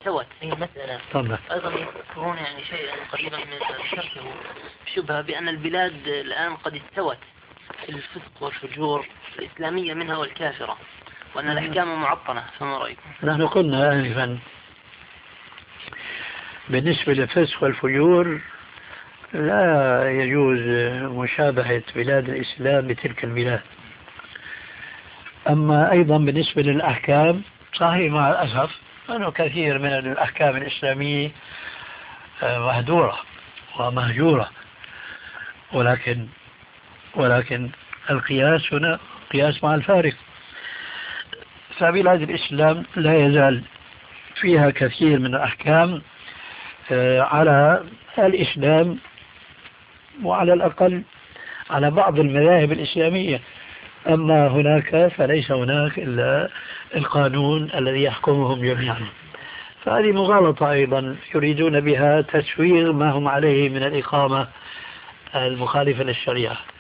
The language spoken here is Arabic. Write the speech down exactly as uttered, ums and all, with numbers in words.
استوت أي مسألة. طبعا. أيضا يذكرون يعني شيئا قريبا من ذكرته شبهة بأن البلاد الآن قد استوت في الفسق والفجور الإسلامية منها والكافرة، وأن الأحكام معطلة، فما رأيكم؟ نحن قلنا آنفا بالنسبة للفسق والفجور لا يجوز مشابهة بلاد الإسلام بتلك البلاد. أما أيضا بالنسبة للأحكام صحيح مع الأسف أنه كثير من الأحكام الإسلامية مهدورة ومهجورة، ولكن ولكن القياس هنا قياس مع الفارق. فبلاد الإسلام لا يزال فيها كثير من الأحكام على الإسلام، وعلى الأقل على بعض المذاهب الإسلامية. أما هناك فليس هناك إلا القانون الذي يحكمهم جميعا. فهذه مغالطة أيضا يريدون بها تسويغ ما هم عليه من الإقامة المخالفة للشريعة.